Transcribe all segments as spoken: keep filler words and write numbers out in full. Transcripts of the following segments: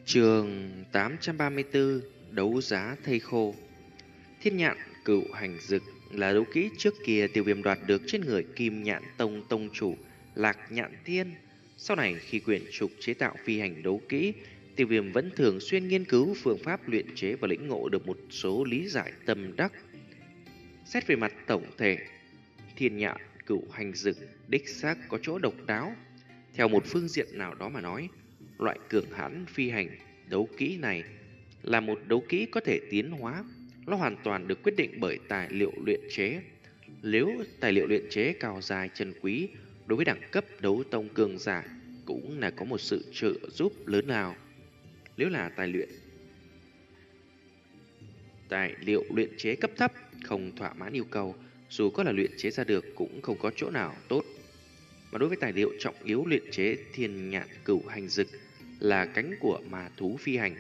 Chương tám trăm ba mươi tư. Đấu giá thây khô. Thiên nhạn cửu hành dực là đấu kỹ trước kia Tiêu Viêm đoạt được trên người Kim Nhạn Tông tông chủ Lạc Nhạn Thiên. Sau này khi quyển trục chế tạo phi hành đấu kỹ, Tiêu Viêm vẫn thường xuyên nghiên cứu phương pháp luyện chế và lĩnh ngộ được một số lý giải tâm đắc. Xét về mặt tổng thể, Thiên nhạn cửu hành dực đích xác có chỗ độc đáo. Theo một phương diện nào đó mà nói, loại cường hãn phi hành đấu kỹ này là một đấu kỹ có thể tiến hóa. Nó hoàn toàn được quyết định bởi tài liệu luyện chế. Nếu tài liệu luyện chế cao dài chân quý, đối với đẳng cấp đấu tông cường giả cũng là có một sự trợ giúp lớn lao. Nếu là tài luyện tài liệu luyện chế cấp thấp không thỏa mãn yêu cầu, dù có là luyện chế ra được cũng không có chỗ nào tốt. Mà đối với tài liệu trọng yếu luyện chế thiên nhạn cửu hành dực là cánh của ma thú phi hành.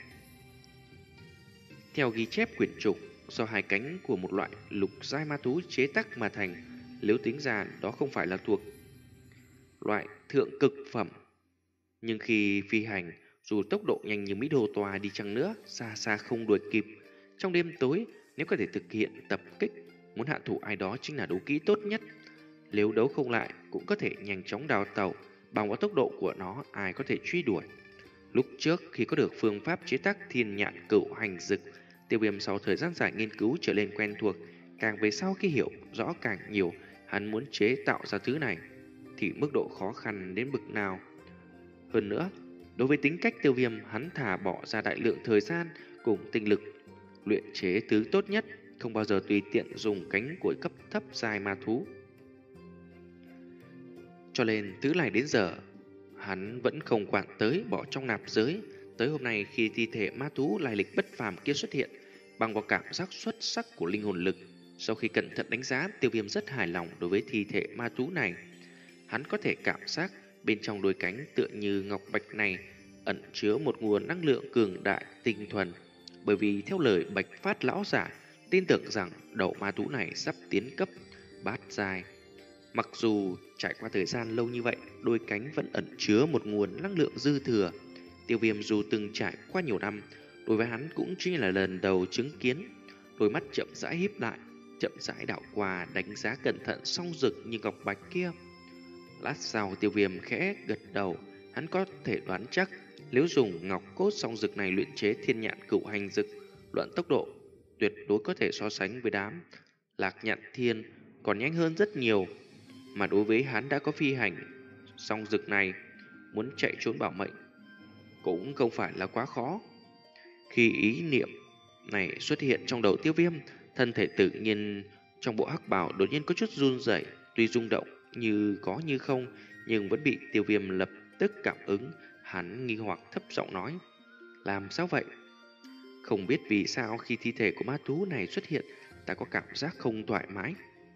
Theo ghi chép quyển trục, do hai cánh của một loại lục giai ma thú chế tác mà thành, nếu tính ra đó không phải là thuộc loại thượng cực phẩm. Nhưng khi phi hành, dù tốc độ nhanh như Mỹ Đô Tòa đi chăng nữa, xa xa không đuổi kịp. Trong đêm tối, nếu có thể thực hiện tập kích, muốn hạ thủ ai đó chính là đấu kỹ tốt nhất. Nếu đấu không lại, cũng có thể nhanh chóng đào tẩu, bằng vào tốc độ của nó ai có thể truy đuổi. Lúc trước khi có được phương pháp chế tác thiên nhạn cửu hành dực, Tiêu Viêm sau thời gian dài nghiên cứu trở nên quen thuộc. Càng về sau khi hiểu rõ càng nhiều, hắn muốn chế tạo ra thứ này thì mức độ khó khăn đến bực nào. Hơn nữa, đối với tính cách Tiêu Viêm, hắn thà bỏ ra đại lượng thời gian cùng tinh lực luyện chế thứ tốt nhất, không bao giờ tùy tiện dùng cánh của cấp thấp dài ma thú. Cho nên thứ này đến giờ hắn vẫn không quản tới, bỏ trong nạp giới. Tới hôm nay khi thi thể ma thú lai lịch bất phàm kia xuất hiện, bằng vào cảm giác xuất sắc của linh hồn lực, sau khi cẩn thận đánh giá, Tiêu Viêm rất hài lòng đối với thi thể ma thú này. Hắn có thể cảm giác bên trong đôi cánh tựa như ngọc bạch này ẩn chứa một nguồn năng lượng cường đại tinh thuần. Bởi vì theo lời Bạch Phát lão giả, tin tưởng rằng đầu ma thú này sắp tiến cấp bát giai. Mặc dù trải qua thời gian lâu như vậy, đôi cánh vẫn ẩn chứa một nguồn năng lượng dư thừa. Tiêu Viêm dù từng trải qua nhiều năm, đối với hắn cũng chính là lần đầu chứng kiến. Đôi mắt chậm rãi híp lại, chậm rãi đảo qua, đánh giá cẩn thận song rực như ngọc bạch kia. Lát sau Tiêu Viêm khẽ gật đầu, hắn có thể đoán chắc nếu dùng ngọc cốt song rực này luyện chế thiên nhạn cửu hành dực, luận tốc độ tuyệt đối có thể so sánh với đám Lạc Nhạn Thiên, còn nhanh hơn rất nhiều. Mà đối với hắn đã có phi hành song rực này, muốn chạy trốn bảo mệnh cũng không phải là quá khó. Khi ý niệm này xuất hiện trong đầu Tiêu Viêm, thân thể tự nhiên trong bộ hắc bào đột nhiên có chút run rẩy, tuy rung động như có như không, nhưng vẫn bị Tiêu Viêm lập tức cảm ứng. Hắn nghi hoặc thấp giọng nói: làm sao vậy? Không biết vì sao khi thi thể của ma thú này xuất hiện, ta có cảm giác không thoải mái.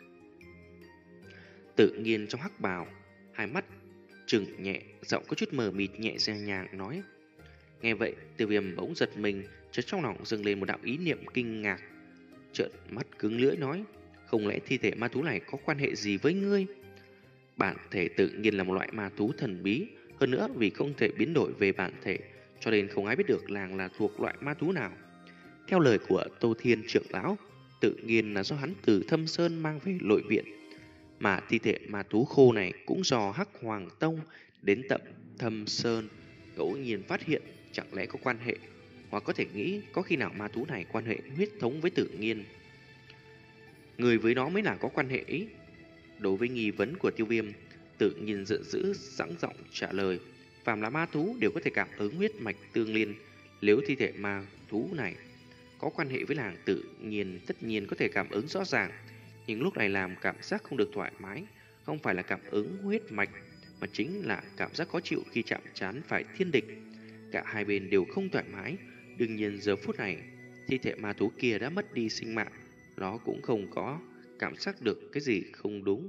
Tự nhiên trong hắc bào, hai mắt trừng nhẹ, giọng có chút mờ mịt nhẹ nhàng nhàng nói. Nghe vậy, Tiêu Viêm bỗng giật mình, chợt trong lòng dâng lên một đạo ý niệm kinh ngạc, trợn mắt cứng lưỡi nói: không lẽ thi thể ma thú này có quan hệ gì với ngươi? Bản thể tự nhiên là một loại ma thú thần bí, hơn nữa vì không thể biến đổi về bản thể, cho nên không ai biết được làng là thuộc loại ma thú nào. Theo lời của Tô Thiên trưởng lão, tự nhiên là do hắn từ Thâm Sơn mang về nội viện, mà thi thể ma thú khô này cũng do Hắc Hoàng Tông đến tận Thâm Sơn ngẫu nhiên phát hiện. Chẳng lẽ có quan hệ, hoặc có thể nghĩ có khi nào ma thú này quan hệ huyết thống với tự nhiên, người với nó mới là có quan hệ ý. Đối với nghi vấn của Tiêu Viêm, tự nhiên giận dữ sẵn giọng trả lời: phàm là ma thú đều có thể cảm ứng huyết mạch tương liên. Nếu thi thể ma thú này có quan hệ với làng, tự nhiên tất nhiên có thể cảm ứng rõ ràng. Nhưng lúc này làm cảm giác không được thoải mái, không phải là cảm ứng huyết mạch, mà chính là cảm giác khó chịu khi chạm trán phải thiên địch. Cả hai bên đều không thoải mái. Đương nhiên giờ phút này, thi thể ma thú kia đã mất đi sinh mạng, nó cũng không có cảm giác được cái gì không đúng.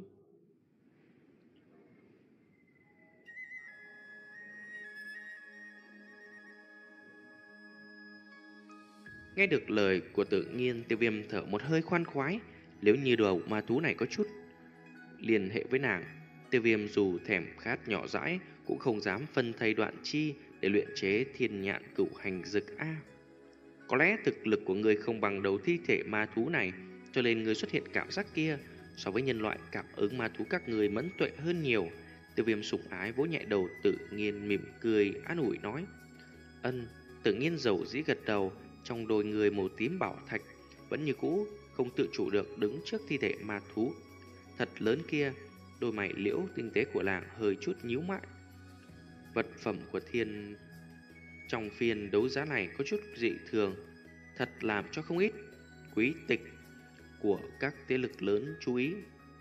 Nghe được lời của tự nhiên, Tiêu Viêm thở một hơi khoan khoái. Nếu như đầu ma thú này có chút liên hệ với nàng, Tiêu Viêm dù thèm khát nhỏ dãi cũng không dám phân thây đoạn chi để luyện chế thiên nhạn cửu hành dực A. Có lẽ thực lực của người không bằng đầu thi thể ma thú này, cho nên người xuất hiện cảm giác kia. So với nhân loại, cảm ứng ma thú các người mẫn tuệ hơn nhiều. Tiêu Viêm sủng ái vỗ nhẹ đầu Tự Nhiên, mỉm cười an ủi nói: Ân. Tự Nhiên dầu dĩ gật đầu, trong đôi người màu tím bảo thạch vẫn như cũ, không tự chủ được đứng trước thi thể ma thú thật lớn kia. Đôi mày liễu tinh tế của làng hơi chút nhíu mại. Vật phẩm của thiên trong phiên đấu giá này có chút dị thường, thật làm cho không ít quý tịch của các thế lực lớn chú ý.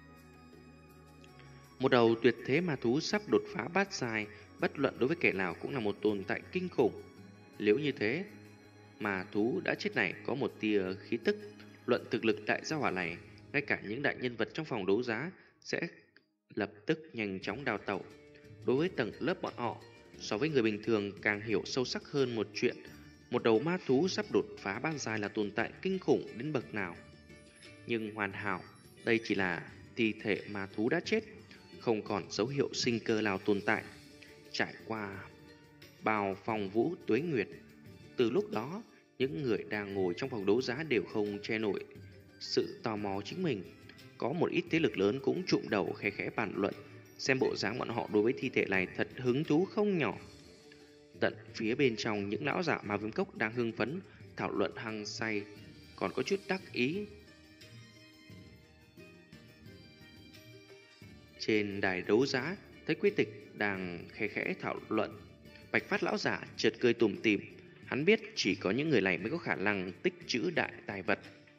Một đầu tuyệt thế ma thú sắp đột phá bát giai, bất luận đối với kẻ nào cũng là một tồn tại kinh khủng. Nếu như thế, ma thú đã chết này có một tia khí tức, luận thực lực đại gia hỏa này, ngay cả những đại nhân vật trong phòng đấu giá sẽ lập tức nhanh chóng đào tẩu. Đối với tầng lớp bọn họ, so với người bình thường càng hiểu sâu sắc hơn một chuyện, một đầu ma thú sắp đột phá bát giai là tồn tại kinh khủng đến bậc nào. Nhưng hoàn hảo, đây chỉ là thi thể ma thú đã chết, không còn dấu hiệu sinh cơ nào tồn tại. Trải qua bao phong vũ tuế nguyệt, từ lúc đó những người đang ngồi trong phòng đấu giá đều không che nổi sự tò mò chính mình. Có một ít thế lực lớn cũng trụm đầu khẽ khẽ bàn luận, xem bộ dáng bọn họ đối với thi thể này thật hứng thú không nhỏ. Tận phía bên trong, những lão giả Ma Viêm Cốc đang hưng phấn thảo luận hăng say, còn có chút đắc ý. Trên đài đấu giá, thấy quý tịch đang khẽ khẽ thảo luận, Bạch Phát lão giả chợt cười tủm tỉm. Hắn biết chỉ có những người này mới có khả năng tích trữ đại tài vật,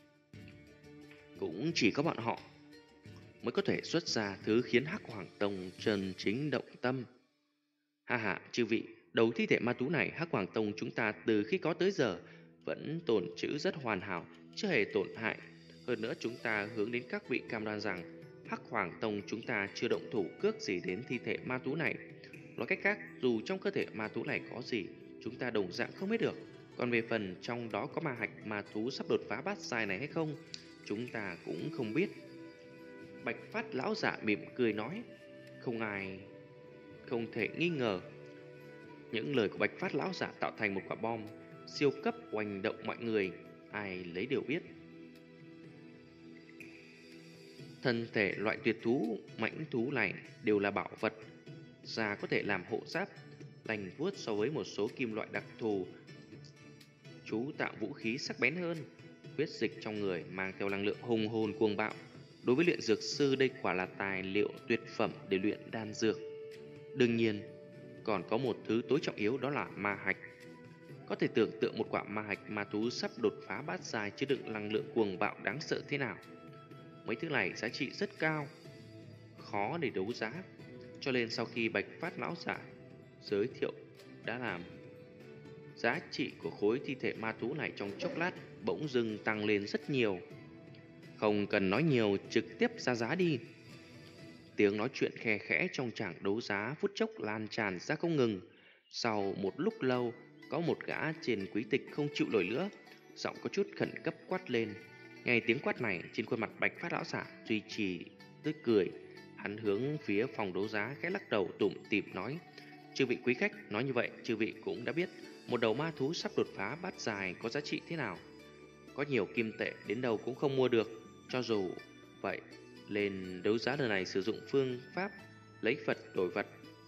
cũng chỉ có bọn họ mới có thể xuất ra thứ khiến Hắc Hoàng Tông chân chính động tâm. Ha ha, chư vị, đầu thi thể ma thú này Hắc Hoàng Tông chúng ta từ khi có tới giờ vẫn tồn trữ rất hoàn hảo, chưa hề tổn hại. Hơn nữa chúng ta hướng đến các vị cam đoan rằng Hắc Hoàng Tông chúng ta chưa động thủ cước gì đến thi thể ma thú này. Nói cách khác, dù trong cơ thể ma thú này có gì, chúng ta đồng dạng không biết được. Còn về phần trong đó có ma hạch ma thú sắp đột phá bát giai này hay không, chúng ta cũng không biết. Bạch Phát lão giả mỉm cười nói. Không ai không thể nghi ngờ, những lời của Bạch Phát lão giả tạo thành một quả bom siêu cấp oanh động mọi người, ai lấy đều biết. Thân thể loại tuyệt thú, mãnh thú này đều là bảo vật, da có thể làm hộ giáp, lành vuốt so với một số kim loại đặc thù, chú tạo vũ khí sắc bén hơn. Huyết dịch trong người mang theo năng lượng hùng hồn cuồng bạo. Đối với luyện dược sư, đây quả là tài liệu tuyệt phẩm để luyện đan dược. Đương nhiên, còn có một thứ tối trọng yếu, đó là ma hạch. Có thể tưởng tượng một quả ma hạch ma thú sắp đột phá bát giai chứa đựng năng lượng cuồng bạo đáng sợ thế nào. Mấy thứ này giá trị rất cao, khó để đấu giá. Cho nên sau khi Bạch Phát lão giả giới thiệu đã làm giá trị của khối thi thể ma thú này trong chốc lát bỗng dưng tăng lên rất nhiều. Không cần nói nhiều, trực tiếp ra giá đi. Tiếng nói chuyện khe khẽ trong tràng đấu giá phút chốc lan tràn ra không ngừng. Sau một lúc lâu, có một gã trên quý tịch không chịu nổi nữa, giọng có chút khẩn cấp quát lên. Nghe tiếng quát này, trên khuôn mặt Bạch Phát lão giả duy trì tươi cười. Hắn hướng phía phòng đấu giá khẽ lắc đầu tủm tỉm nói: Chư vị quý khách, nói như vậy chư vị cũng đã biết một đầu ma thú sắp đột phá bát giai có giá trị thế nào. Có nhiều kim tệ đến đâu cũng không mua được. Cho dù vậy, lên đấu giá lần này sử dụng phương pháp lấy vật đổi vật.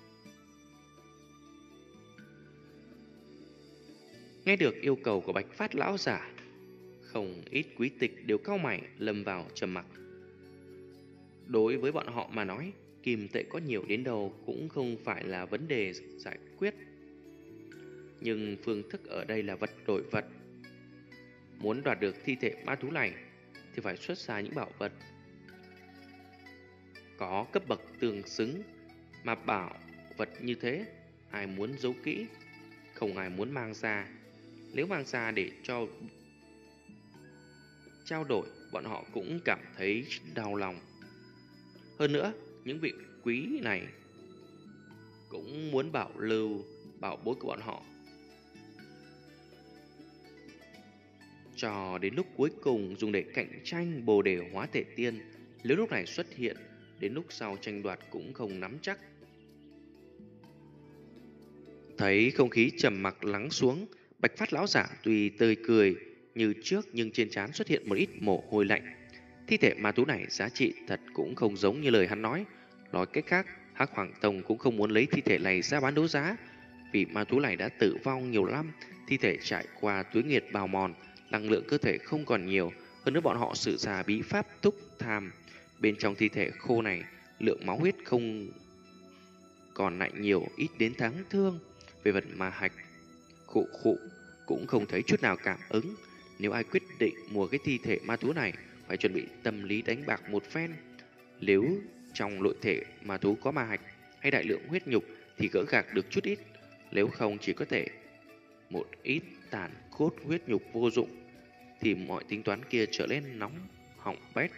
Nghe được yêu cầu của Bạch Phát lão giả, không ít quý tịch đều cau mày lâm vào trầm mặc. Đối với bọn họ mà nói, kim tệ có nhiều đến đâu cũng không phải là vấn đề giải quyết. Nhưng phương thức ở đây là vật đổi vật. Muốn đoạt được thi thể ma thú này thì phải xuất ra những bảo vật có cấp bậc tương xứng. Mà bảo vật như thế, ai muốn giấu kỹ, không ai muốn mang ra. Nếu mang ra để cho trao đổi, bọn họ cũng cảm thấy đau lòng. Hơn nữa, những vị quý này cũng muốn bảo lưu bảo bối của bọn họ, cho đến lúc cuối cùng dùng để cạnh tranh bồ đề hóa thể tiên. Nếu lúc này xuất hiện, đến lúc sau tranh đoạt cũng không nắm chắc. Thật Thấy không khí trầm mặc lắng xuống, Bạch Phát lão giả tuy tươi cười như trước nhưng trên trán xuất hiện một ít mồ hôi lạnh. Thi thể ma thú này giá trị thật cũng không giống như lời hắn nói. Nói cách khác, Hắc Hoàng Tông cũng không muốn lấy thi thể này ra bán đấu giá. Vì ma thú này đã tử vong nhiều năm, thi thể trải qua tuế nghiệt bào mòn, năng lượng cơ thể không còn nhiều. Hơn nữa bọn họ sử ra bí pháp thúc tham. Bên trong thi thể khô này, lượng máu huyết không còn lại nhiều, ít đến tháng thương. Về vật ma hạch, khụ khụ cũng không thấy chút nào cảm ứng. Nếu ai quyết định mua cái thi thể ma thú này, phải chuẩn bị tâm lý đánh bạc một phen. Nếu trong nội thể ma thú có ma hạch hay đại lượng huyết nhục thì gỡ gạc được chút ít, nếu không chỉ có thể một ít tàn cốt huyết nhục vô dụng, thì mọi tính toán kia trở nên nóng họng bét.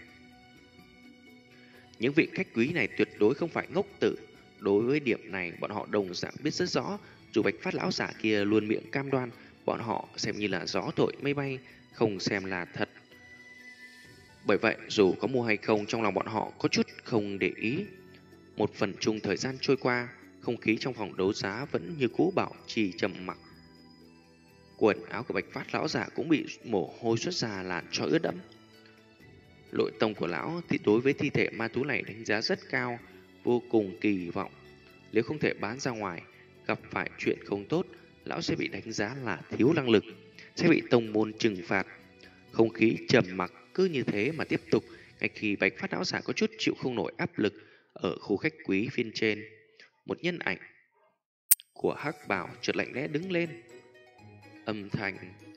Những vị khách quý này tuyệt đối không phải ngốc tử. Đối với điểm này bọn họ đồng dạng biết rất rõ. Dù Bạch Phát lão giả kia luôn miệng cam đoan, bọn họ xem như là gió thổi mây bay, không xem là thật. Bởi vậy dù có mua hay không, trong lòng bọn họ có chút không để ý. Một phần chung thời gian trôi qua, không khí trong phòng đấu giá vẫn như cũ bảo trì trầm mặc. Quần áo của Bạch Phát lão giả cũng bị mồ hôi xuất ra làm cho ướt đẫm. Nội tông của lão thì đối với thi thể ma thú này đánh giá rất cao, vô cùng kỳ vọng. Nếu không thể bán ra ngoài, gặp phải chuyện không tốt, lão sẽ bị đánh giá là thiếu năng lực, sẽ bị tông môn trừng phạt. Không khí trầm mặc cứ như thế mà tiếp tục. Ngay khi Bạch Phát lão giả có chút chịu không nổi áp lực, ở khu khách quý phiên trên, một nhân ảnh của hắc bào chợt lạnh lẽ đứng lên. Âm thanh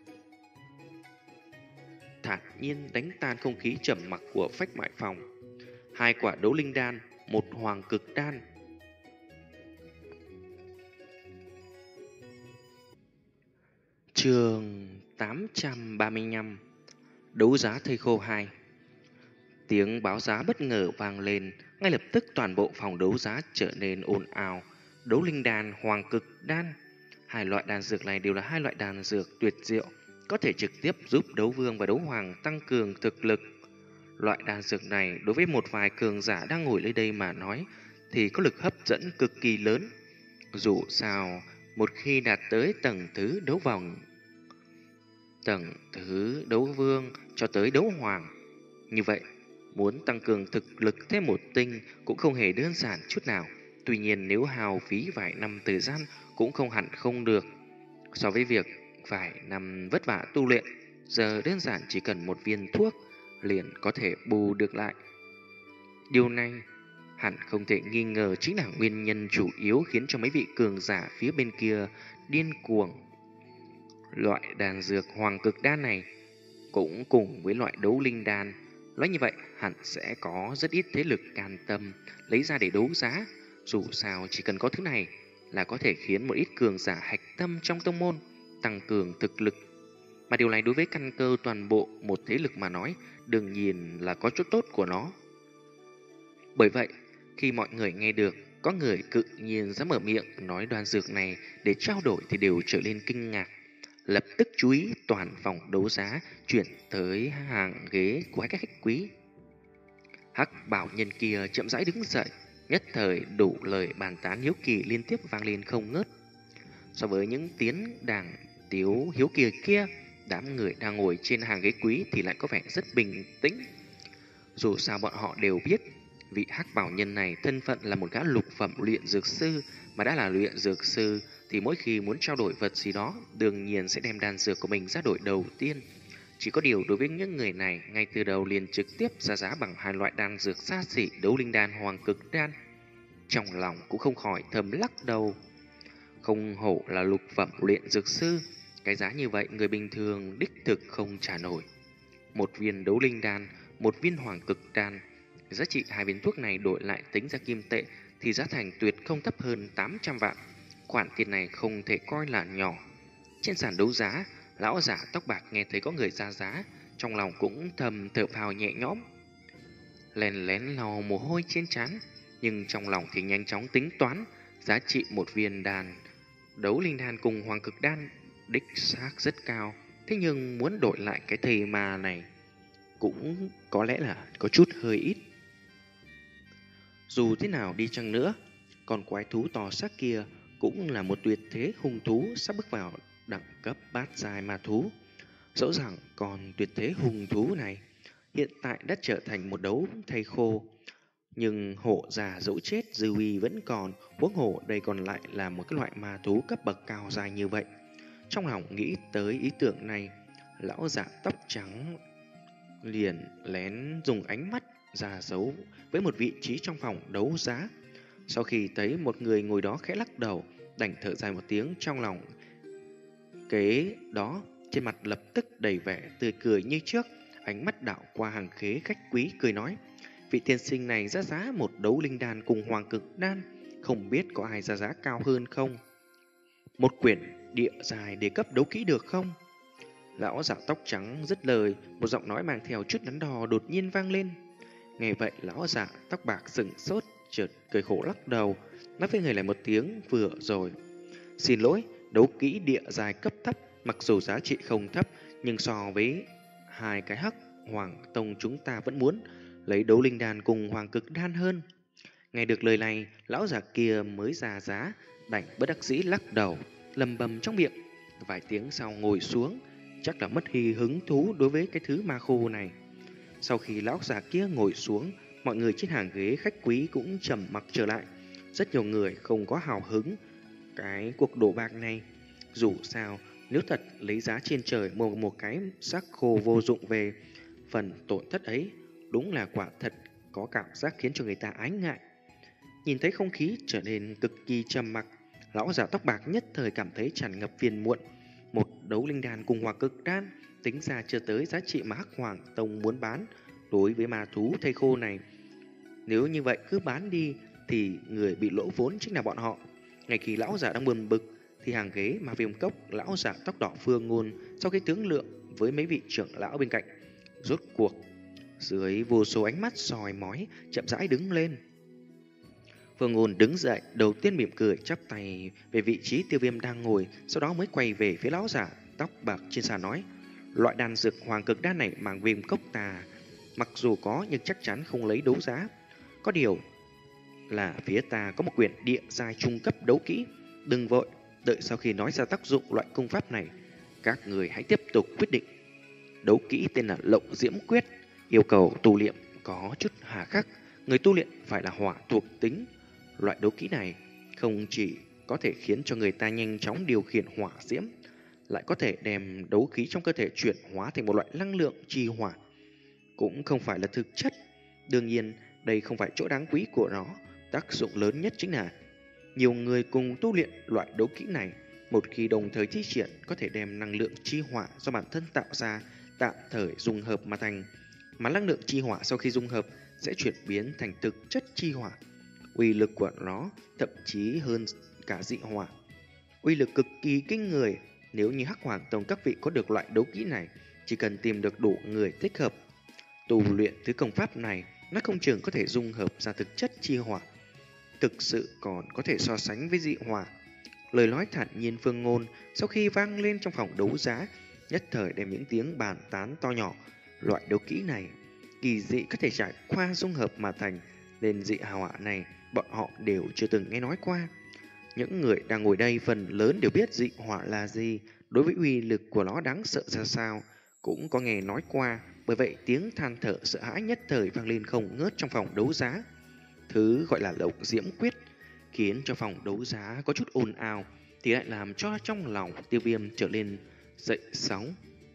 thản nhiên đánh tan không khí trầm mặc của phách mại phòng. Hai quả đấu linh đan, một hoàng cực đan. Chương tám trăm ba mươi lăm. Đấu giá thây khô hai. Tiếng báo giá bất ngờ vang lên, ngay lập tức toàn bộ phòng đấu giá trở nên ồn ào. Đấu linh đan, hoàng cực đan, hai loại đan dược này đều là hai loại đan dược tuyệt diệu, có thể trực tiếp giúp đấu vương và đấu hoàng tăng cường thực lực. Loại đan dược này đối với một vài cường giả đang ngồi nơi đây mà nói thì có lực hấp dẫn cực kỳ lớn. Dù sao, một khi đạt tới tầng thứ đấu vòng, tầng thứ đấu vương cho tới đấu hoàng, như vậy muốn tăng cường thực lực thêm một tinh cũng không hề đơn giản chút nào. Tuy nhiên nếu hào phí vài năm thời gian cũng không hẳn không được. So với việc vài năm vất vả tu luyện, giờ đơn giản chỉ cần một viên thuốc liền có thể bù được lại. Điều này hẳn không thể nghi ngờ chính là nguyên nhân chủ yếu khiến cho mấy vị cường giả phía bên kia điên cuồng. Loại đan dược hoàng cực đan này cũng cùng với loại đấu linh đan, nói như vậy hẳn sẽ có rất ít thế lực can tâm lấy ra để đấu giá. Dù sao chỉ cần có thứ này là có thể khiến một ít cường giả hạch tâm trong tông môn tăng cường thực lực. Mà điều này đối với căn cơ toàn bộ một thế lực mà nói, đương nhiên là có chỗ tốt của nó. Bởi vậy, khi mọi người nghe được có người cự nhiên dám mở miệng nói đan dược này để trao đổi thì đều trở nên kinh ngạc. Lập tức chú ý toàn phòng đấu giá chuyển tới hàng ghế của các khách quý. Hắc bảo nhân kia chậm rãi đứng dậy, nhất thời đủ lời bàn tán hiếu kỳ liên tiếp vang lên không ngớt. So với những tiếng đàng tiếu hiếu kỳ kia, đám người đang ngồi trên hàng ghế quý thì lại có vẻ rất bình tĩnh. Dù sao bọn họ đều biết vị hắc bảo nhân này thân phận là một gã lục phẩm luyện dược sư, mà đã là luyện dược sư thì mỗi khi muốn trao đổi vật gì đó đương nhiên sẽ đem đan dược của mình ra đổi đầu tiên. Chỉ có điều đối với những người này, ngay từ đầu liền trực tiếp ra giá bằng hai loại đan dược xa xỉ đấu linh đan hoàng cực đan. Trong lòng cũng không khỏi thầm lắc đầu. Không hổ là lục phẩm luyện dược sư, cái giá như vậy người bình thường đích thực không trả nổi. Một viên đấu linh đan, một viên hoàng cực đan, giá trị hai viên thuốc này đổi lại tính ra kim tệ thì giá thành tuyệt không thấp hơn tám trăm vạn. Khoản tiền này không thể coi là nhỏ. Trên sàn đấu giá, lão giả tóc bạc nghe thấy có người ra giá, trong lòng cũng thầm thở phào nhẹ nhõm. Lén lén lau mồ hôi trên trán, nhưng trong lòng thì nhanh chóng tính toán giá trị một viên đan đấu linh đan cùng hoàng cực đan đích xác rất cao. Thế nhưng muốn đổi lại cái thầy mà này cũng có lẽ là có chút hơi ít. Dù thế nào đi chăng nữa, con quái thú to xác kia cũng là một tuyệt thế hung thú sắp bước vào đẳng cấp bát giai ma thú. Dẫu rằng còn tuyệt thế hung thú này hiện tại đã trở thành một đấu thây khô, nhưng hổ già dẫu chết dư uy vẫn còn, huống hồ đây còn lại là một cái loại ma thú cấp bậc cao dài như vậy. Trong lòng nghĩ tới ý tưởng này, lão giả tóc trắng liền lén dùng ánh mắt ra dấu với một vị trí trong phòng đấu giá. Sau khi thấy một người ngồi đó khẽ lắc đầu, đành thở dài một tiếng trong lòng. Kế đó, trên mặt lập tức đầy vẻ tươi cười như trước, ánh mắt đảo qua hàng khế khách quý cười nói: vị tiên sinh này ra giá một đấu linh đan cùng hoàng cực đan, không biết có ai ra giá cao hơn không? Một quyển địa dài để cấp đấu kỹ được không? Lão giả tóc trắng dứt lời, một giọng nói mang theo chút đắn đo đột nhiên vang lên. Nghe vậy, lão giả tóc bạc sững sốt, chợt cười khổ lắc đầu, nói với người lại một tiếng vừa rồi. Xin lỗi, đấu kỹ địa dài cấp thấp, mặc dù giá trị không thấp, nhưng so với hai cái hắc hoàng tông chúng ta vẫn muốn lấy đấu linh đan cùng hoàng cực đan hơn. Nghe được lời này, lão già kia mới ra giá, đành bất đắc dĩ lắc đầu, lầm bầm trong miệng. Vài tiếng sau ngồi xuống, chắc là mất hy hứng thú đối với cái thứ ma khô này. Sau khi lão già kia ngồi xuống, mọi người trên hàng ghế khách quý cũng trầm mặc trở lại. Rất nhiều người không có hào hứng cái cuộc đổ bạc này. Dù sao, nếu thật lấy giá trên trời mua một cái xác khô vô dụng về, phần tổn thất ấy đúng là quả thật có cảm giác khiến cho người ta ái ngại. Nhìn thấy không khí trở nên cực kỳ trầm mặc, lão già tóc bạc nhất thời cảm thấy tràn ngập phiền muộn. Một đấu linh đan cùng hoàng cực đan tính ra chưa tới giá trị mà Hắc Hoàng Tông muốn bán đối với ma thú thây khô này. Nếu như vậy cứ bán đi thì người bị lỗ vốn chính là bọn họ. Ngay khi lão già đang buồn bực thì hàng ghế mà viêm cốc lão già tóc đỏ Phương Ngôn sau khi tướng lượng với mấy vị trưởng lão bên cạnh, rốt cuộc dưới vô số ánh mắt soi mói chậm rãi đứng lên. Phương Ngôn đứng dậy, đầu tiên mỉm cười chắp tay về vị trí Tiêu Viêm đang ngồi, sau đó mới quay về phía lão giả tóc bạc trên sàn nói: loại đan dược hoàng cực đan này mang viêm cốc ta mặc dù có nhưng chắc chắn không lấy đấu giá. Có điều là phía ta có một quyển địa giai trung cấp đấu kỹ. Đừng vội, đợi sau khi nói ra tác dụng loại công pháp này, các người hãy tiếp tục quyết định. Đấu kỹ tên là Lộng Diễm Quyết, yêu cầu tu luyện có chút hà khắc, người tu luyện phải là hỏa thuộc tính. Loại đấu kỹ này không chỉ có thể khiến cho người ta nhanh chóng điều khiển hỏa diễm, lại có thể đem đấu khí trong cơ thể chuyển hóa thành một loại năng lượng chi hỏa. Cũng không phải là thực chất. Đương nhiên, đây không phải chỗ đáng quý của nó. Tác dụng lớn nhất chính là nhiều người cùng tu luyện loại đấu kỹ này, một khi đồng thời thi triển có thể đem năng lượng chi hỏa do bản thân tạo ra tạm thời dung hợp mà thành, mà năng lượng chi hỏa sau khi dung hợp sẽ chuyển biến thành thực chất chi hỏa. Uy lực của nó thậm chí hơn cả dị hỏa, uy lực cực kỳ kinh người. Nếu như Hắc Hoàng Tông các vị có được loại đấu kỹ này, chỉ cần tìm được đủ người thích hợp tu luyện thứ công pháp này, nó không chừng có thể dung hợp ra thực chất chi hỏa, thực sự còn có thể so sánh với dị hỏa. Lời nói thản nhiên Phương Ngôn sau khi vang lên trong phòng đấu giá, nhất thời đem những tiếng bàn tán to nhỏ. Loại đấu kỹ này kỳ dị có thể trải qua dung hợp mà thành, nên dị hỏa này bọn họ đều chưa từng nghe nói qua. Những người đang ngồi đây phần lớn đều biết dị hỏa là gì, đối với uy lực của nó đáng sợ ra sao cũng có nghe nói qua. Bởi vậy tiếng than thở sợ hãi nhất thời vang lên không ngớt trong phòng đấu giá. Thứ gọi là Lộng Diễm Quyết khiến cho phòng đấu giá có chút ồn ào, thì lại làm cho trong lòng Tiêu Viêm trở lên dậy sóng.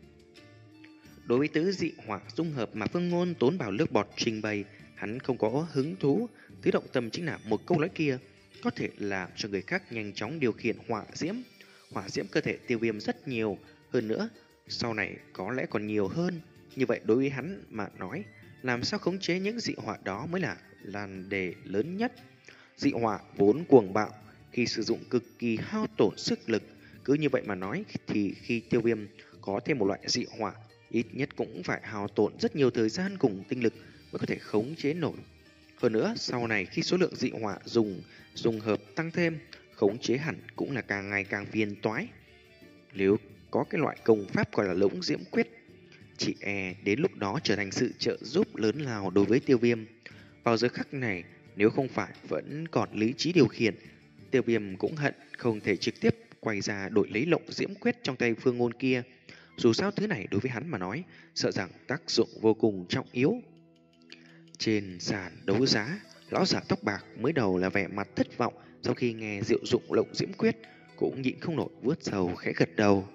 Đối với tứ dị hỏa dung hợp mà Phương Ngôn tốn bảo nước bọt trình bày, hắn không có hứng thú. Thứ động tâm chính là một câu nói kia có thể làm cho người khác nhanh chóng điều khiển hỏa diễm. Hỏa diễm cơ thể Tiêu Viêm rất nhiều, hơn nữa sau này có lẽ còn nhiều hơn. Như vậy đối với hắn mà nói, làm sao khống chế những dị hỏa đó mới là nan đề lớn nhất. Dị hỏa vốn cuồng bạo, khi sử dụng cực kỳ hao tổn sức lực. Cứ như vậy mà nói thì khi Tiêu Viêm có thêm một loại dị hỏa, ít nhất cũng phải hao tổn rất nhiều thời gian cùng tinh lực mới có thể khống chế nổi. Hơn nữa, sau này khi số lượng dị hỏa dùng dùng hợp tăng thêm, khống chế hẳn cũng là càng ngày càng phiền toái. Nếu có cái loại công pháp gọi là Lộng Diễm Quyết, chỉ e đến lúc đó trở thành sự trợ giúp lớn lao đối với Tiêu Viêm. Vào giờ khắc này, nếu không phải vẫn còn lý trí điều khiển, Tiêu Viêm cũng hận không thể trực tiếp quay ra đổi lấy Lộng Diễm Quyết trong tay Phương Ngôn kia. Dù sao thứ này đối với hắn mà nói, sợ rằng tác dụng vô cùng trọng yếu. Trên sàn đấu giá, lão giả tóc bạc mới đầu là vẻ mặt thất vọng, sau khi nghe diệu dụng Lộng Diễm Quyết cũng nhịn không nổi vuốt râu khẽ gật đầu.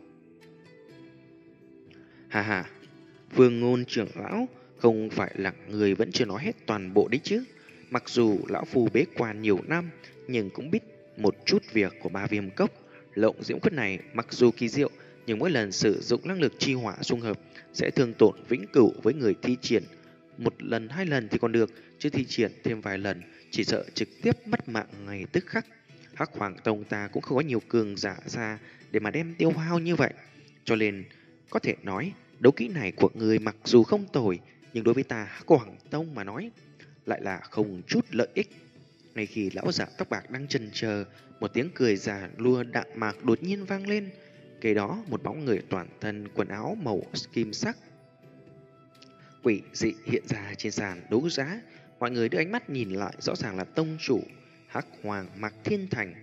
Hà hà, Phương Ngôn trưởng lão không phải là người vẫn chưa nói hết toàn bộ đấy chứ. Mặc dù lão phu bế quan nhiều năm, nhưng cũng biết một chút việc của Ba Viêm Cốc. Lộng Diễm Quyết này mặc dù kỳ diệu, nhưng mỗi lần sử dụng năng lực chi hỏa xung hợp sẽ thương tổn vĩnh cửu với người thi triển. Một lần hai lần thì còn được, chứ thi triển thêm vài lần chỉ sợ trực tiếp mất mạng ngay tức khắc. Hắc Hoàng Tông ta cũng không có nhiều cường giả ra để mà đem tiêu hao như vậy, cho nên có thể nói đấu kỹ này của người mặc dù không tồi, nhưng đối với ta Hắc Hoàng Tông mà nói lại là không chút lợi ích. Ngay khi lão giả tóc bạc đang chần chờ, một tiếng cười già lua đạm mạc đột nhiên vang lên. Kế đó một bóng người toàn thân quần áo màu kim sắc quỷ dị hiện ra trên sàn đấu giá. Mọi người đưa ánh mắt nhìn lại, rõ ràng là tông chủ Hắc Hoàng Mạc Thiên Thành.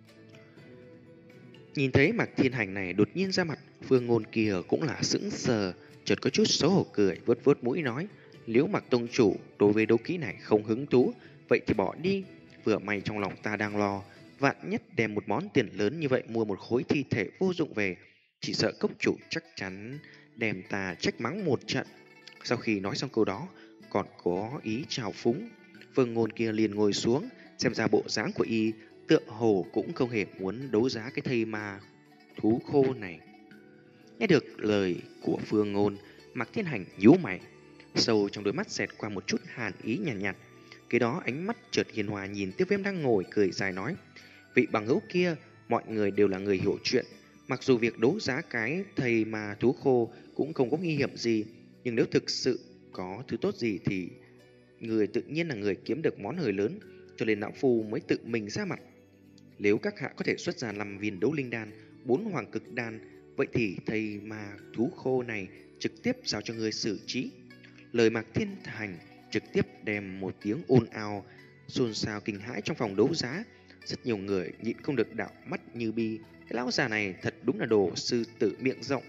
Nhìn thấy Mạc Thiên Hành này đột nhiên ra mặt, Phương Ngôn kia cũng là sững sờ, chợt có chút xấu hổ cười, vớt vớt mũi nói: "Nếu Mạc tông chủ đối với đấu kỹ này không hứng thú, vậy thì bỏ đi. Vừa may trong lòng ta đang lo, vạn nhất đem một món tiền lớn như vậy mua một khối thi thể vô dụng về, chỉ sợ cốc chủ chắc chắn đem ta trách mắng một trận." Sau khi nói xong câu đó, còn có ý trào phúng, Phương Ngôn kia liền ngồi xuống, xem ra bộ dáng của y tựa hồ cũng không hề muốn đấu giá cái thây ma thú khô này. Nghe được lời của Phương Ngôn, Mạc Thiên Hành nhíu mày, sâu trong đôi mắt xẹt qua một chút hàn ý nhàn nhạt, nhạt. Kế đó ánh mắt chợt hiền hòa nhìn Tiêu Viêm đang ngồi cười dài nói: "Vị bằng hữu kia, mọi người đều là người hiểu chuyện. Mặc dù việc đấu giá cái thây ma thú khô cũng không có nguy hiểm gì, nhưng nếu thực sự có thứ tốt gì thì người tự nhiên là người kiếm được món hời lớn, cho nên lão phu mới tự mình ra mặt. Nếu các hạ có thể xuất ra năm viên đấu linh đan, bốn hoàng cực đan, vậy thì thây ma thú khô này trực tiếp giao cho người xử trí." Lời Mạc Thiên Hành trực tiếp đem một tiếng ồn ào xôn xao kinh hãi trong phòng đấu giá. Rất nhiều người nhịn không được đảo mắt như bi. Cái lão già này thật đúng là đồ sư tử miệng rộng.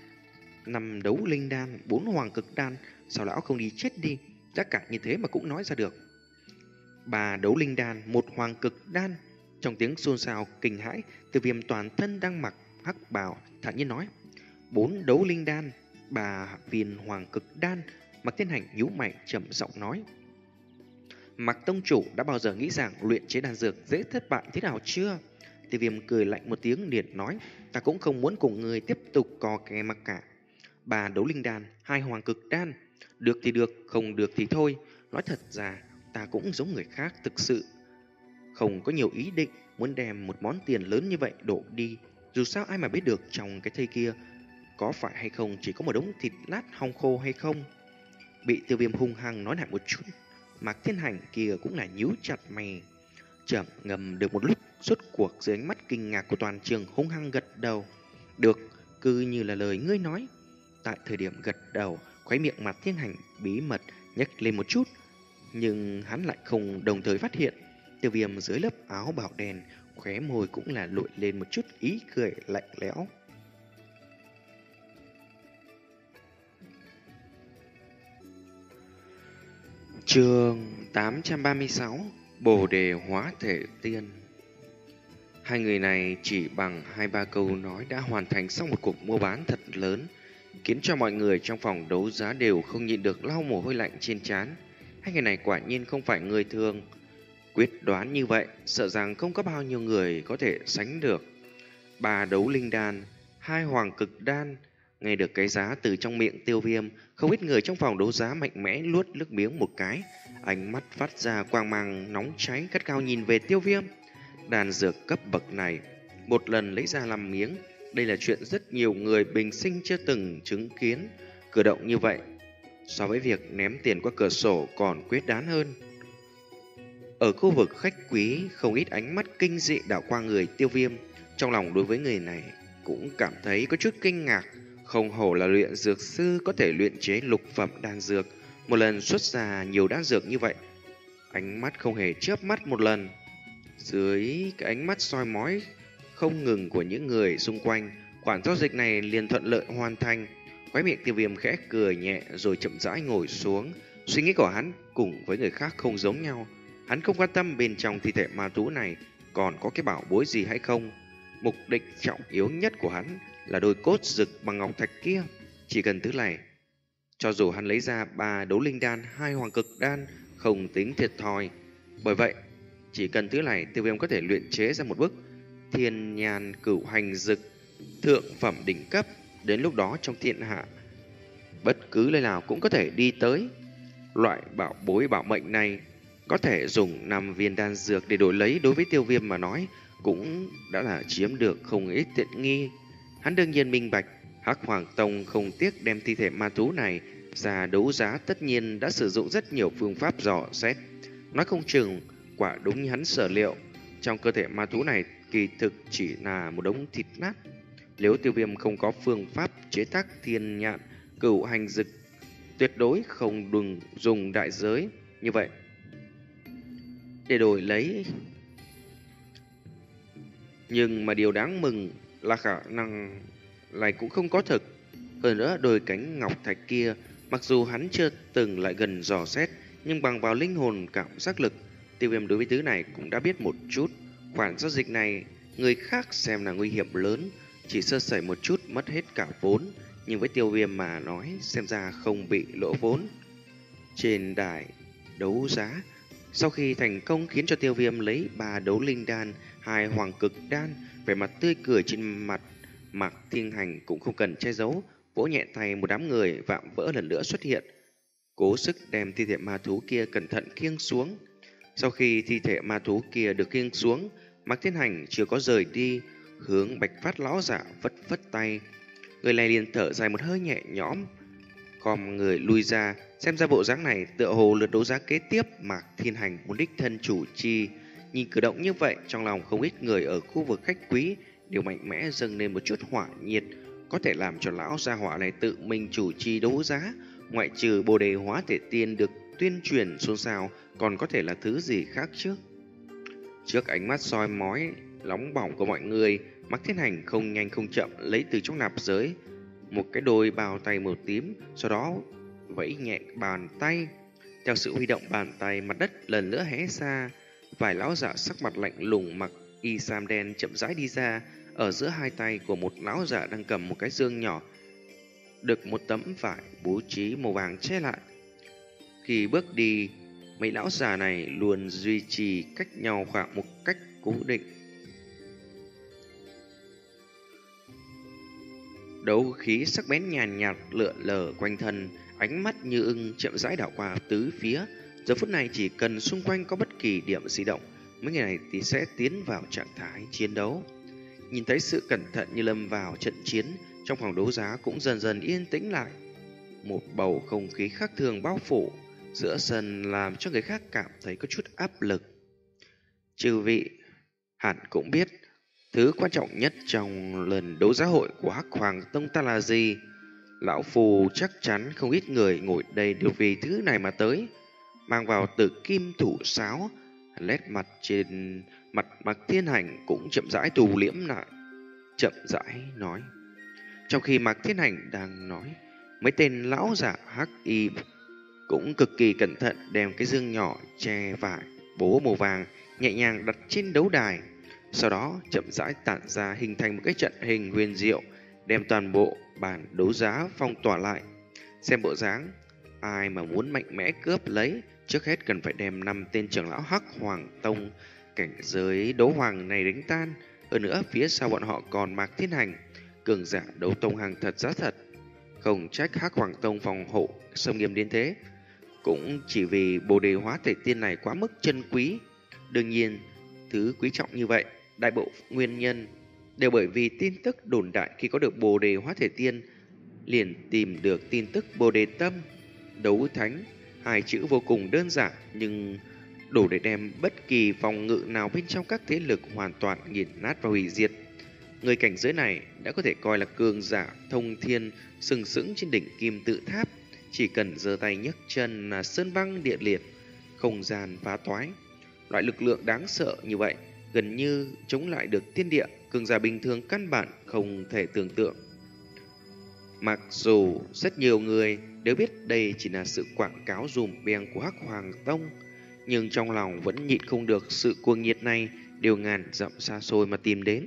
Năm đấu linh đan, bốn hoàng cực đan, sao lão không đi chết đi? Tất cả như thế mà cũng nói ra được. Ba đấu linh đan, một hoàng cực đan. Trong tiếng xôn xao kinh hãi, Tiêu Viêm toàn thân đang mặc hắc bào thản nhiên nói: "Bốn đấu linh đan, ba viên hoàng cực đan." Mạc Thiên Hành nhíu mày trầm giọng nói: "Mạc tông chủ đã bao giờ nghĩ rằng luyện chế đan dược dễ thất bại thế nào chưa?" Tiêu Viêm cười lạnh một tiếng liền nói: "Ta cũng không muốn cùng người tiếp tục cò kè mặc cả. Ba đấu linh đan, hai hoàng cực đan, được thì được, không được thì thôi. Nói thật ra, ta cũng giống người khác, thực sự không có nhiều ý định muốn đem một món tiền lớn như vậy đổ đi. Dù sao ai mà biết được trong cái thây kia có phải hay không chỉ có một đống thịt lát hong khô hay không." Bị Tiêu Viêm hung hăng nói lại một chút, Mạc Thiên Hành kia cũng là nhíu chặt mày, chậm ngầm được một lúc, rốt cuộc dưới ánh mắt kinh ngạc của toàn trường hung hăng gật đầu: "Được, cứ như là lời ngươi nói." Tại thời điểm gật đầu, khóe miệng Mạc Thiên Hành bí mật nhếch lên một chút, nhưng hắn lại không đồng thời phát hiện Tiêu Viêm dưới lớp áo bào đen, khóe môi cũng là lội lên một chút ý cười lạnh lẽo. Chương tám trăm ba mươi sáu: Bồ đề hóa thể tiên. Hai người này chỉ bằng hai ba câu nói đã hoàn thành xong một cuộc mua bán thật lớn, khiến cho mọi người trong phòng đấu giá đều không nhịn được lau mồ hôi lạnh trên trán. Hai người này quả nhiên không phải người thường. Quyết đoán như vậy, sợ rằng không có bao nhiêu người có thể sánh được. Ba đấu linh đan, hai hoàng cực đan. Nghe được cái giá từ trong miệng Tiêu Viêm, không ít người trong phòng đấu giá mạnh mẽ luốt nước miếng một cái, ánh mắt phát ra quang mang nóng cháy gắt gao nhìn về Tiêu Viêm. Đan dược cấp bậc này, một lần lấy ra làm miếng, đây là chuyện rất nhiều người bình sinh chưa từng chứng kiến. Cử động như vậy, so với việc ném tiền qua cửa sổ còn quyết đoán hơn. Ở khu vực khách quý, không ít ánh mắt kinh dị đảo qua người Tiêu Viêm. Trong lòng đối với người này cũng cảm thấy có chút kinh ngạc. Không hổ là luyện dược sư có thể luyện chế lục phẩm đan dược, một lần xuất ra nhiều đan dược như vậy. Ánh mắt không hề chớp mắt một lần. Dưới cái ánh mắt soi mói không ngừng của những người xung quanh, khoản giao dịch này liền thuận lợi hoàn thành. Khóe miệng Tiêu Viêm khẽ cười nhẹ rồi chậm rãi ngồi xuống. Suy nghĩ của hắn cùng với người khác không giống nhau. Hắn không quan tâm bên trong thi thể ma thú này còn có cái bảo bối gì hay không. Mục đích trọng yếu nhất của hắn là đôi cốt rực bằng ngọc thạch kia. Chỉ cần thứ này, cho dù hắn lấy ra ba đấu linh đan, hai hoàng cực đan, không tính thiệt thòi. Bởi vậy, chỉ cần thứ này, Tiêu Viêm có thể luyện chế ra một bức thiên nhàn cửu hành dực thượng phẩm đỉnh cấp. Đến lúc đó trong thiên hạ, bất cứ nơi nào cũng có thể đi tới. Loại bảo bối bảo mệnh này có thể dùng năm viên đan dược để đổi lấy, đối với Tiêu Viêm mà nói cũng đã là chiếm được không ít tiện nghi. Hắn đương nhiên minh bạch, Hắc Hoàng Tông không tiếc đem thi thể ma thú này ra đấu giá, tất nhiên đã sử dụng rất nhiều phương pháp dò xét. Nói không chừng, quả đúng như hắn sở liệu, trong cơ thể ma thú này kỳ thực chỉ là một đống thịt nát. Nếu Tiêu Viêm không có phương pháp chế tác thiên nhạn cửu hành dực, tuyệt đối không đừng dùng đại giới như vậy để đổi lấy. Nhưng mà điều đáng mừng là khả năng này cũng không có thực. Hơn nữa, đôi cánh ngọc thạch kia, mặc dù hắn chưa từng lại gần dò xét, nhưng bằng vào linh hồn cảm giác lực, Tiêu Viêm đối với thứ này cũng đã biết một chút. Khoản giao dịch này, người khác xem là nguy hiểm lớn, chỉ sơ sẩy một chút mất hết cả vốn, nhưng với Tiêu Viêm mà nói, xem ra không bị lỗ vốn. Trên đài đấu giá, sau khi thành công khiến cho Tiêu Viêm lấy ba đấu linh đan, hai hoàng cực đan, vẻ mặt tươi cười trên mặt Mạc Thiên Hành cũng không cần che giấu, vỗ nhẹ tay, một đám người vạm vỡ lần nữa xuất hiện, cố sức đem thi thể ma thú kia cẩn thận khiêng xuống. Sau khi thi thể ma thú kia được khiêng xuống, Mạc Thiên Hành chưa có rời đi, hướng Bạch Phát lão giả vất vất tay. Người này liền thở dài một hơi nhẹ nhõm, còn người lui ra. Xem ra bộ dáng này tựa hồ lượt đấu giá kế tiếp Mạc Thiên Hành muốn đích thân chủ trì. Nhìn cử động như vậy, trong lòng không ít người ở khu vực khách quý đều mạnh mẽ dâng lên một chút hỏa nhiệt. Có thể làm cho lão gia hỏa này tự mình chủ trì đấu giá, ngoại trừ Bồ Đề Hóa Thể Tiên được tuyên truyền xôn xao, còn có thể là thứ gì khác chứ? Trước ánh mắt soi mói nóng bỏng của mọi người, Mạc Thiên Hành không nhanh không chậm lấy từ trong nạp giới một cái đôi bao tay màu tím, sau đó vẫy nhẹ bàn tay. Theo sự huy động bàn tay, mặt đất lần nữa hé ra, vài lão giả sắc mặt lạnh lùng mặc y sam đen chậm rãi đi ra. Ở giữa hai tay của một lão giả đang cầm một cái dương nhỏ, được một tấm vải bố trí màu vàng che lại. Khi bước đi, mấy lão già này luôn duy trì cách nhau khoảng một cách cố định. Đấu khí sắc bén nhàn nhạt lượn lờ quanh thân, ánh mắt như ưng chậm rãi đảo qua tứ phía. Giờ phút này chỉ cần xung quanh có bất kỳ điểm di động, mấy người này thì sẽ tiến vào trạng thái chiến đấu. Nhìn thấy sự cẩn thận như lâm vào trận chiến, trong phòng đấu giá cũng dần dần yên tĩnh lại. Một bầu không khí khác thường bao phủ giữa sân, làm cho người khác cảm thấy có chút áp lực. Chư vị hẳn cũng biết thứ quan trọng nhất trong lần đấu giá hội của Hắc Hoàng Tông ta là gì. Lão phù chắc chắn không ít người ngồi đây đều vì thứ này mà tới. Mang vào Tử Kim thủ sáo, nét mặt trên mặt Mạc Thiên Hành cũng chậm rãi tù liễm lại, chậm rãi nói. Trong khi Mạc Thiên Hành đang nói, mấy tên lão giả hắc y cũng cực kỳ cẩn thận đem cái dương nhỏ che vải bố màu vàng nhẹ nhàng đặt trên đấu đài, sau đó chậm rãi tản ra hình thành một cái trận hình huyền diệu, đem toàn bộ bàn đấu giá phong tỏa lại. Xem bộ dáng, ai mà muốn mạnh mẽ cướp lấy, trước hết cần phải đem năm tên trưởng lão Hắc Hoàng Tông cảnh giới đấu hoàng này đánh tan. Hơn nữa, phía sau bọn họ còn Mạc Thiên Hành, cường giả đấu tông hàng thật giá thật. Không trách Hắc Hoàng Tông phòng hộ xâm nghiêm đến thế, cũng chỉ vì Bồ Đề Hóa Thể Tiên này quá mức chân quý. Đương nhiên, thứ quý trọng như vậy, đại bộ nguyên nhân đều bởi vì tin tức đồn đại khi có được Bồ Đề Hóa Thể Tiên liền tìm được tin tức Bồ Đề Tâm, đấu thánh. Hai chữ vô cùng đơn giản nhưng đủ để đem bất kỳ phòng ngự nào bên trong các thế lực hoàn toàn nghiền nát và hủy diệt. Người cảnh giới này đã có thể coi là cường giả thông thiên, sừng sững trên đỉnh kim tự tháp. Chỉ cần giơ tay nhấc chân là sơn băng địa liệt, không gian phá toái. Loại lực lượng đáng sợ như vậy gần như chống lại được thiên địa, cường giả bình thường căn bản không thể tưởng tượng. Mặc dù rất nhiều người đều biết đây chỉ là sự quảng cáo dùm beng của Hắc Hoàng Tông, nhưng trong lòng vẫn nhịn không được sự cuồng nhiệt này, đều ngàn dặm xa xôi mà tìm đến.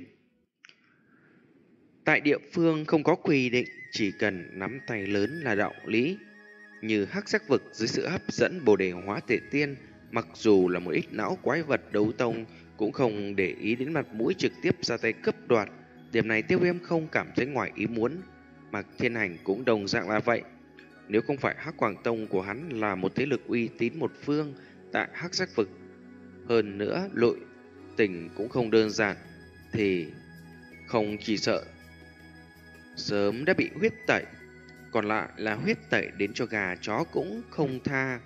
Tại địa phương không có quy định, chỉ cần nắm tay lớn là đạo lý. Như Hắc Sắc Vực dưới sự hấp dẫn Bồ Đề Hóa Thể Tiên, mặc dù là một ít não quái vật đấu tông, cũng không để ý đến mặt mũi trực tiếp ra tay cướp đoạt. Điểm này Tiêu Viêm không cảm thấy ngoài ý muốn, mà Thiên Hành cũng đồng dạng là vậy. Nếu không phải Hắc Hoàng Tông của hắn là một thế lực uy tín một phương tại Hắc Sắc Vực, hơn nữa nội tình cũng không đơn giản, thì không chỉ sợ sớm đã bị huyết tẩy, còn lại là huyết tẩy đến cho gà chó cũng không tha.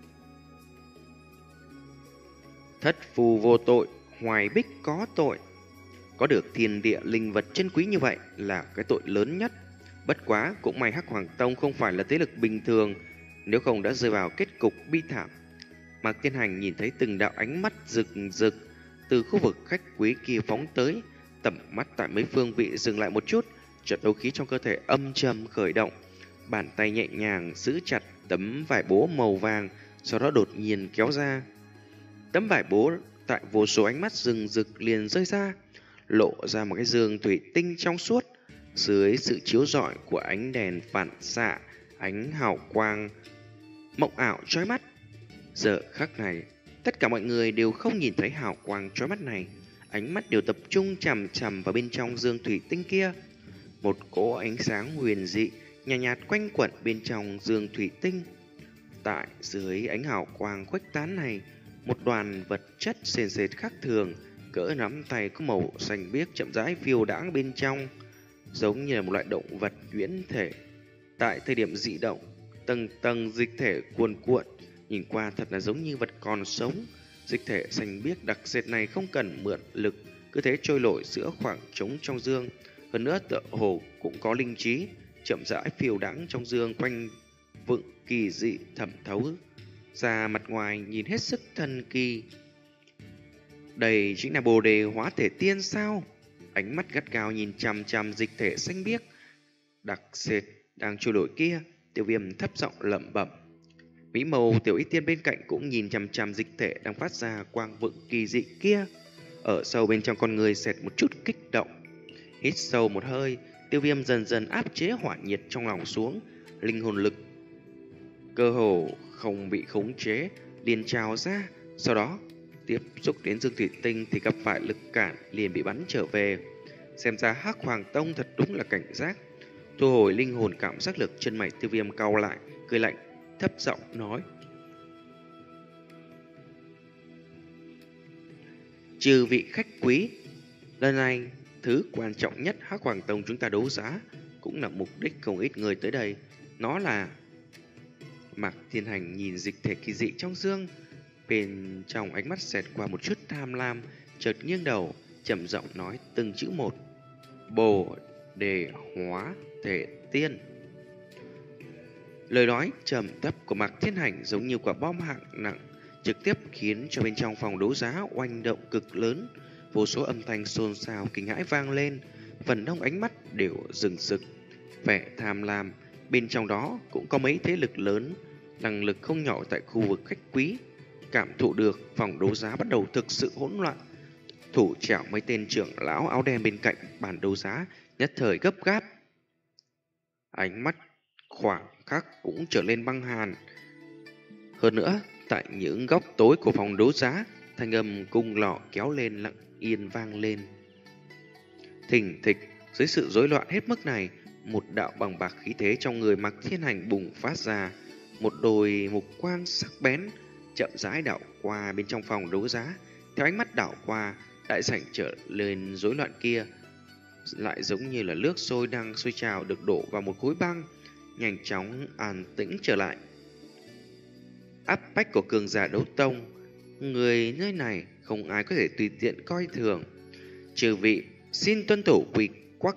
Thất phù vô tội, hoài bích có tội. Có được thiên địa linh vật chân quý như vậy là cái tội lớn nhất. Bất quá cũng may Hắc Hoàng Tông không phải là thế lực bình thường, nếu không đã rơi vào kết cục bi thảm. Mạc Thiên Hành nhìn thấy từng đạo ánh mắt rực rực từ khu vực khách quý kia phóng tới, tầm mắt tại mấy phương vị dừng lại một chút, chợt đấu khí trong cơ thể âm trầm khởi động, bàn tay nhẹ nhàng giữ chặt tấm vải bố màu vàng, sau đó đột nhiên kéo ra. Tấm vải bố tại vô số ánh mắt rừng rực liền rơi ra, lộ ra một cái giường thủy tinh trong suốt. Dưới sự chiếu rọi của ánh đèn phản xạ, ánh hào quang mộng ảo chói mắt. Giờ khắc này, tất cả mọi người đều không nhìn thấy hào quang chói mắt này, ánh mắt đều tập trung chằm chằm vào bên trong giường thủy tinh kia. Một cỗ ánh sáng huyền dị nhạt nhạt quanh quẩn bên trong giường thủy tinh. Tại dưới ánh hào quang khuếch tán này, một đoàn vật chất sền sệt khác thường, cỡ nắm tay có màu xanh biếc chậm rãi phiêu đãng bên trong, giống như là một loại động vật nhuyễn thể. Tại thời điểm dị động, tầng tầng dịch thể cuồn cuộn, nhìn qua thật là giống như vật còn sống. Dịch thể xanh biếc đặc sệt này không cần mượn lực, cứ thế trôi nổi giữa khoảng trống trong dương. Hơn nữa tựa hồ cũng có linh trí, chậm rãi phiêu đãng trong dương quanh vựng kỳ dị thẩm thấu ra mặt ngoài, nhìn hết sức thần kỳ. Đây chính là Bồ Đề Hóa Thể Tiên sao? Ánh mắt gắt gao nhìn chằm chằm dịch thể xanh biếc đặc sệt đang trôi nổi kia, Tiêu Viêm thấp giọng lẩm bẩm. Mỹ màu tiểu y tiên bên cạnh cũng nhìn chằm chằm dịch thể đang phát ra quang vựng kỳ dị kia. Ở sâu bên trong con người xẹt một chút kích động. Hít sâu một hơi, Tiêu Viêm dần dần áp chế hỏa nhiệt trong lòng xuống, linh hồn lực cơ hồ không bị khống chế liền trào ra, sau đó tiếp xúc đến dương thủy tinh thì gặp phải lực cản liền bị bắn trở về. Xem ra Hắc Hoàng Tông thật đúng là cảnh giác. Thu hồi linh hồn cảm giác lực, chân mày Tiêu Viêm cau lại, cười lạnh thấp giọng nói: "Chư vị khách quý, lần này thứ quan trọng nhất Hắc Hoàng Tông chúng ta đấu giá, cũng là mục đích không ít người tới đây, nó là..." Mạc Thiên Hành nhìn dịch thể kỳ dị trong dương, bên trong ánh mắt xẹt qua một chút tham lam, chợt nghiêng đầu, trầm giọng nói từng chữ một: "Bồ Đề Hóa Thể Tiên." Lời nói trầm thấp của Mạc Thiên Hành giống như quả bom hạng nặng, trực tiếp khiến cho bên trong phòng đấu giá oanh động cực lớn. Vô số âm thanh xôn xao kinh hãi vang lên, phần đông ánh mắt đều rừng rực, vẻ tham lam. Bên trong đó cũng có mấy thế lực lớn, năng lực không nhỏ tại khu vực khách quý. Cảm thụ được phòng đấu giá bắt đầu thực sự hỗn loạn. Thủ chảo mấy tên trưởng lão áo đen bên cạnh bàn đấu giá nhất thời gấp gáp, ánh mắt khoảng khắc cũng trở lên băng hàn. Hơn nữa, tại những góc tối của phòng đấu giá, thanh âm cung lọ kéo lên lặng yên vang lên. Thình thịch, dưới sự rối loạn hết mức này, một đạo bằng bạc khí thế trong người Mạc Thiên Hành bùng phát ra. Một đôi mục quang sắc bén chậm rãi đảo qua bên trong phòng đấu giá. Theo ánh mắt đảo qua, đại sảnh trở lên rối loạn kia lại giống như là nước sôi đang sôi trào được đổ vào một khối băng, nhanh chóng an tĩnh trở lại. Áp bách của cường giả đấu tông, người nơi này không ai có thể tùy tiện coi thường. Trừ vị xin tuân thủ quy quắc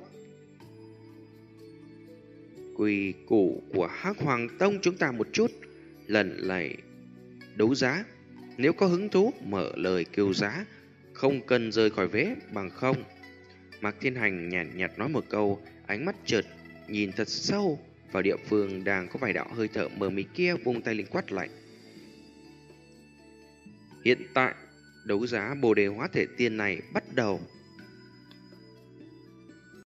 quy củ của Hắc Hoàng Tông chúng ta một chút. Lần này đấu giá, nếu có hứng thú mở lời kêu giá, không cần rời khỏi vé bằng không. Mạc Thiên Hành nhàn nhạt, nhạt nói một câu, ánh mắt chợt nhìn thật sâu vào địa phương đang có vài đạo hơi thở mờ mịt kia, vung tay lên quát lạnh. Hiện tại, đấu giá Bồ Đề Hóa Thể Tiên này bắt đầu.